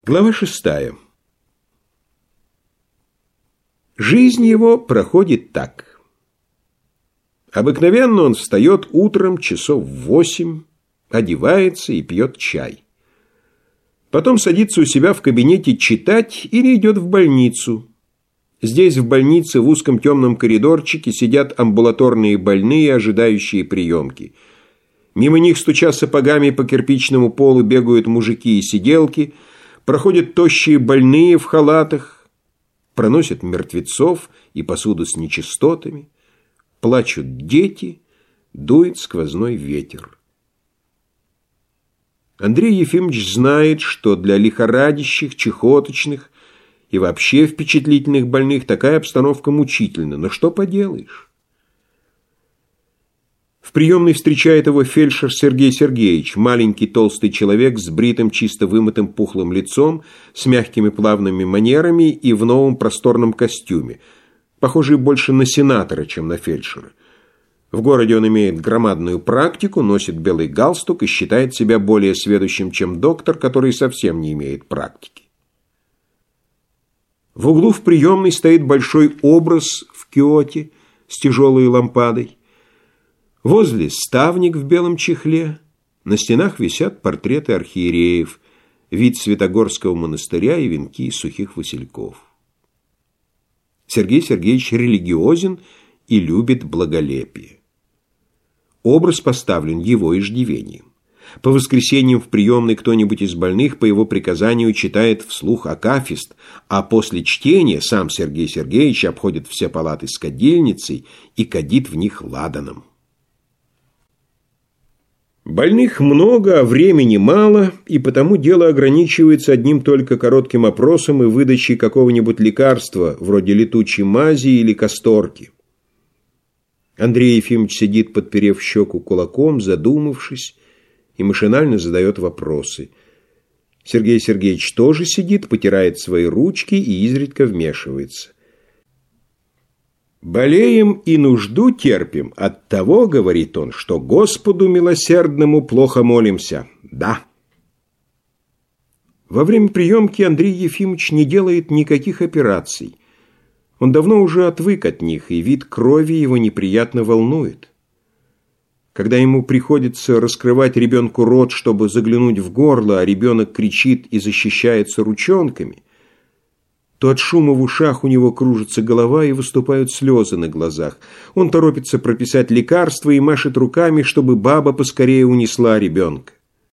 Глава 6. Жизнь его проходит так. Обыкновенно он встает утром часов в 8, одевается и пьет чай. Потом садится у себя в кабинете читать или идет в больницу. Здесь, в больнице, в узком темном коридорчике сидят амбулаторные больные, ожидающие приемки. Мимо них, стуча сапогами по кирпичному полу, бегают мужики и сиделки, проходят тощие больные в халатах, проносят мертвецов и посуду с нечистотами, плачут дети, дует сквозной ветер. Андрей Ефимович знает, что для лихорадящих, чехоточных и вообще впечатлительных больных такая обстановка мучительна, но что поделаешь? В приемной встречает его фельдшер Сергей Сергеевич, маленький толстый человек с бритым, чисто вымытым пухлым лицом, с мягкими плавными манерами и в новом просторном костюме, похожий больше на сенатора, чем на фельдшера. В городе он имеет громадную практику, носит белый галстук и считает себя более сведущим, чем доктор, который совсем не имеет практики. В углу в приемной стоит большой образ в киоте с тяжелой лампадой. Возле ставник в белом чехле, на стенах висят портреты архиереев, вид Святогорского монастыря и венки из сухих васильков. Сергей Сергеевич религиозен и любит благолепие. Образ поставлен его иждивением. По воскресеньям в приемной кто-нибудь из больных по его приказанию читает вслух акафист, а после чтения сам Сергей Сергеевич обходит все палаты с кадильницей и кадит в них ладаном. Больных много, а времени мало, и потому дело ограничивается одним только коротким опросом и выдачей какого-нибудь лекарства, вроде летучей мази или касторки. Андрей Ефимович сидит, подперев щеку кулаком, задумавшись, и машинально задает вопросы. Сергей Сергеевич тоже сидит, потирает свои ручки и изредка вмешивается. «Болеем и нужду терпим от того, — говорит он, — что Господу милосердному плохо молимся. Да». Во время приемки Андрей Ефимович не делает никаких операций. Он давно уже отвык от них, и вид крови его неприятно волнует. Когда ему приходится раскрывать ребенку рот, чтобы заглянуть в горло, а ребенок кричит и защищается ручонками, то от шума в ушах у него кружится голова и выступают слезы на глазах. Он торопится прописать лекарства и машет руками, чтобы баба поскорее унесла ребенка.